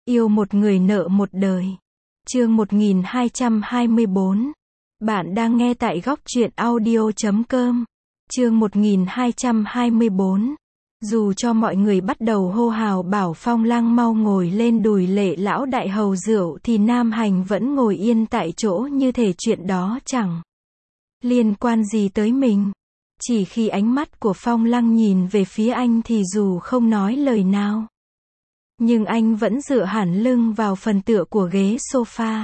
Yêu một người nợ một đời. Chương 1224. Bạn đang nghe tại góc truyện audio.com. Chương 1224. Dù cho mọi người bắt đầu hô hào bảo Phong Lăng mau ngồi lên đùi Lệ lão đại hầu rượu thì Nam Hành vẫn ngồi yên tại chỗ như thể chuyện đó chẳng liên quan gì tới mình. Chỉ khi ánh mắt của Phong Lăng nhìn về phía anh thì dù không nói lời nào, nhưng anh vẫn dựa hẳn lưng vào phần tựa của ghế sofa,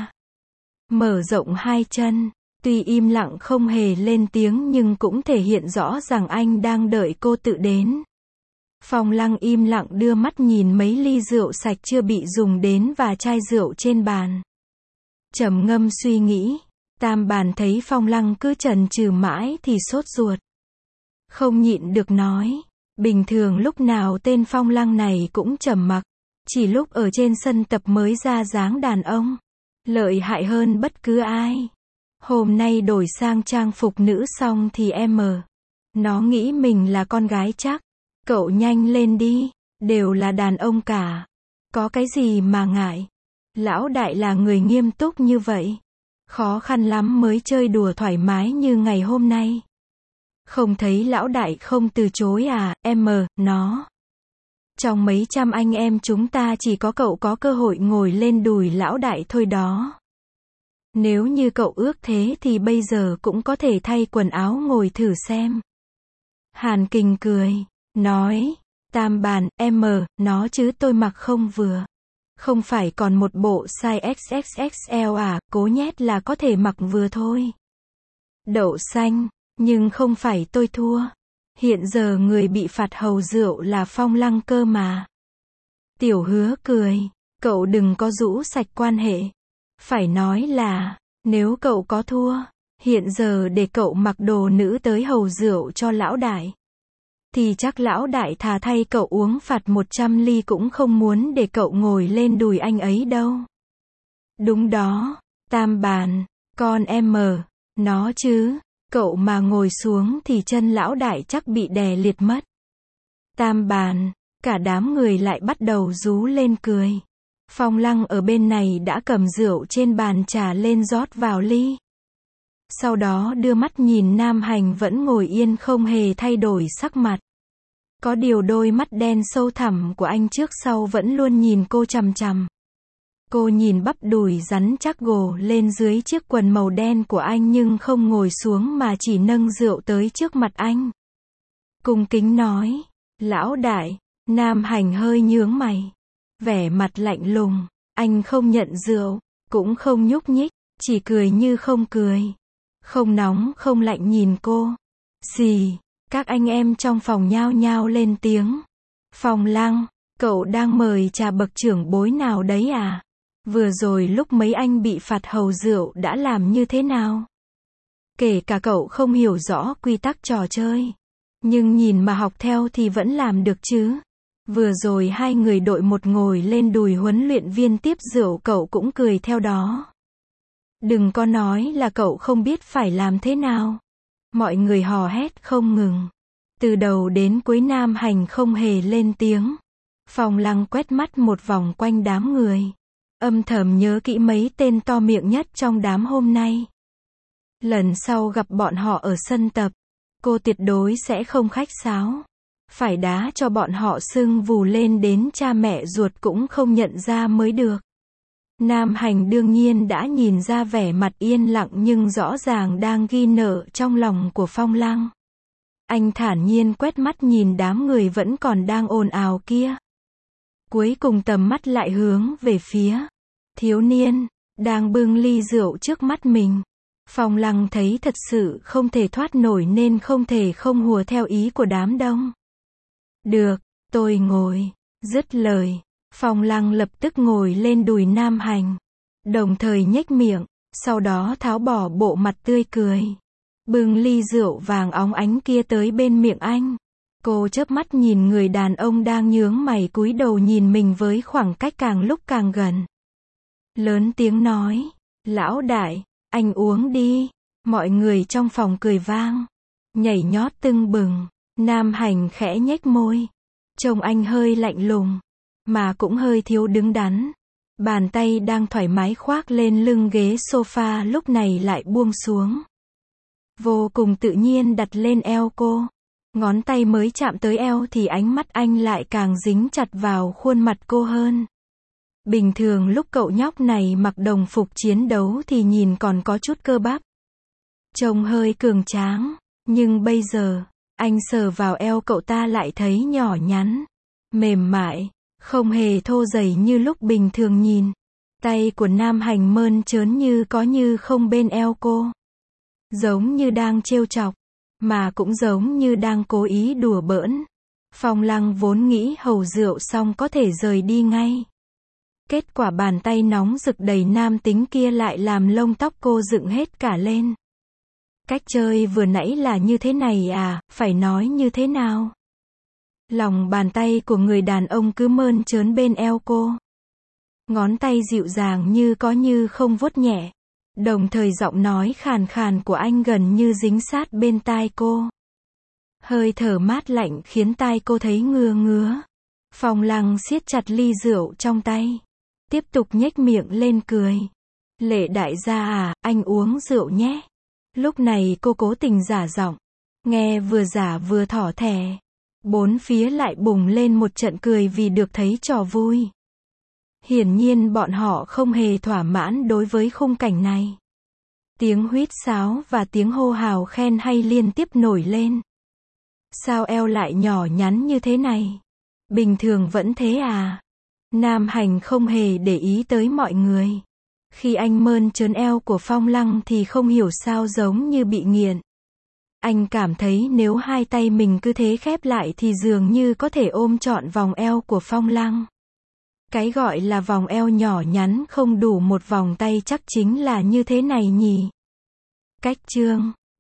mở rộng hai chân. Tuy im lặng không hề lên tiếng nhưng cũng thể hiện rõ rằng anh đang đợi cô tự đến. Phong Lăng im lặng đưa mắt nhìn mấy ly rượu sạch chưa bị dùng đến và chai rượu trên bàn. Trầm ngâm suy nghĩ. Tam Bàn thấy Phong Lăng cứ chần chừ mãi thì sốt ruột, không nhịn được nói. Bình thường lúc nào tên Phong Lăng này cũng trầm mặc, chỉ lúc ở trên sân tập mới ra dáng đàn ông, lợi hại hơn bất cứ ai. Hôm nay đổi sang trang phục nữ xong thì nó nghĩ mình là con gái chắc. Cậu nhanh lên đi, đều là đàn ông cả, có cái gì mà ngại. Lão đại là người nghiêm túc như vậy, khó khăn lắm mới chơi đùa thoải mái như ngày hôm nay. Không thấy lão đại không từ chối à, nó. Trong mấy trăm anh em chúng ta chỉ có cậu có cơ hội ngồi lên đùi lão đại thôi đó. Nếu như cậu ước thế thì bây giờ cũng có thể thay quần áo ngồi thử xem. Hàn Kình cười, nói, Tam Bàn, nó chứ tôi mặc không vừa. Không phải còn một bộ size XXXL à, cố nhét là có thể mặc vừa thôi. Đậu xanh, nhưng không phải tôi thua. Hiện giờ người bị phạt hầu rượu là Phong Lăng cơ mà. Tiểu Hứa cười, cậu đừng có rũ sạch quan hệ. Phải nói là, nếu cậu có thua, hiện giờ để cậu mặc đồ nữ tới hầu rượu cho lão đại, thì chắc lão đại thà thay cậu uống phạt 100 ly cũng không muốn để cậu ngồi lên đùi anh ấy đâu. Đúng đó, Tam Bàn, con nó chứ, cậu mà ngồi xuống thì chân lão đại chắc bị đè liệt mất. Tam Bàn, cả đám người lại bắt đầu rú lên cười. Phong Lăng ở bên này đã cầm rượu trên bàn trà lên rót vào ly. Sau đó đưa mắt nhìn Nam Hành vẫn ngồi yên không hề thay đổi sắc mặt. Có điều đôi mắt đen sâu thẳm của anh trước sau vẫn luôn nhìn cô chằm chằm. Cô nhìn bắp đùi rắn chắc gồ lên dưới chiếc quần màu đen của anh nhưng không ngồi xuống mà chỉ nâng rượu tới trước mặt anh. Cung kính nói, lão đại. Nam Hành hơi nhướng mày, vẻ mặt lạnh lùng. Anh không nhận rượu, cũng không nhúc nhích, chỉ cười như không cười. Không nóng không lạnh nhìn cô. Gì? Các anh em trong phòng nhao nhao lên tiếng. Phong Lăng, cậu đang mời trà bậc trưởng bối nào đấy à? Vừa rồi lúc mấy anh bị phạt hầu rượu đã làm như thế nào? Kể cả cậu không hiểu rõ quy tắc trò chơi, nhưng nhìn mà học theo thì vẫn làm được chứ. Vừa rồi hai người đội một ngồi lên đùi huấn luyện viên tiếp rượu cậu cũng cười theo đó. Đừng có nói là cậu không biết phải làm thế nào. Mọi người hò hét không ngừng. Từ đầu đến cuối Nam Hành không hề lên tiếng. Phong Lăng quét mắt một vòng quanh đám người, âm thầm nhớ kỹ mấy tên to miệng nhất trong đám hôm nay. Lần sau gặp bọn họ ở sân tập, cô tuyệt đối sẽ không khách sáo. Phải đá cho bọn họ sưng vù lên đến cha mẹ ruột cũng không nhận ra mới được. Nam Hành đương nhiên đã nhìn ra vẻ mặt yên lặng nhưng rõ ràng đang ghi nợ trong lòng của Phong Lăng. Anh thản nhiên quét mắt nhìn đám người vẫn còn đang ồn ào kia. Cuối cùng tầm mắt lại hướng về phía thiếu niên đang bưng ly rượu trước mắt mình. Phong Lăng thấy thật sự không thể thoát nổi nên không thể không hùa theo ý của đám đông. Được, tôi ngồi. Dứt lời, Phong Lăng lập tức ngồi lên đùi Nam Hành, đồng thời nhếch miệng, sau đó tháo bỏ bộ mặt tươi cười, bưng ly rượu vàng óng ánh kia tới bên miệng anh. Cô chớp mắt nhìn người đàn ông đang nhướng mày cúi đầu nhìn mình với khoảng cách càng lúc càng gần. Lớn tiếng nói, lão đại, anh uống đi. Mọi người trong phòng cười vang, nhảy nhót tưng bừng. Nam Hành khẽ nhếch môi, trông anh hơi lạnh lùng, mà cũng hơi thiếu đứng đắn. Bàn tay đang thoải mái khoác lên lưng ghế sofa lúc này lại buông xuống. Vô cùng tự nhiên đặt lên eo cô. Ngón tay mới chạm tới eo thì ánh mắt anh lại càng dính chặt vào khuôn mặt cô hơn. Bình thường lúc cậu nhóc này mặc đồng phục chiến đấu thì nhìn còn có chút cơ bắp. Trông hơi cường tráng. Nhưng bây giờ, anh sờ vào eo cậu ta lại thấy nhỏ nhắn, mềm mại, không hề thô rầy như lúc bình thường nhìn. Tay của Nam Hành mơn trớn như có như không bên eo cô. Giống như đang trêu chọc, mà cũng giống như đang cố ý đùa bỡn. Phong Lăng vốn nghĩ hầu rượu xong có thể rời đi ngay. Kết quả bàn tay nóng rực đầy nam tính kia lại làm lông tóc cô dựng hết cả lên. Cách chơi vừa nãy là như thế này à, phải nói như thế nào? Lòng bàn tay của người đàn ông cứ mơn trớn bên eo cô. Ngón tay dịu dàng như có như không vuốt nhẹ. Đồng thời giọng nói khàn khàn của anh gần như dính sát bên tai cô. Hơi thở mát lạnh khiến tai cô thấy ngứa ngứa. Phong Lăng siết chặt ly rượu trong tay. Tiếp tục nhếch miệng lên cười. Lệ đại gia à, anh uống rượu nhé. Lúc này cô cố tình giả giọng. Nghe vừa giả vừa thỏ thẻ. Bốn phía lại bùng lên một trận cười vì được thấy trò vui. Hiển nhiên bọn họ không hề thỏa mãn đối với khung cảnh này. Tiếng huýt sáo và tiếng hô hào khen hay liên tiếp nổi lên. Sao eo lại nhỏ nhắn như thế này? Bình thường vẫn thế à? Nam Hành không hề để ý tới mọi người. Khi anh mơn trớn eo của Phong Lăng thì không hiểu sao giống như bị nghiện. Anh cảm thấy nếu hai tay mình cứ thế khép lại thì dường như có thể ôm trọn vòng eo của Phong Lăng. Cái gọi là vòng eo nhỏ nhắn không đủ một vòng tay chắc chính là như thế này nhỉ. Cách chương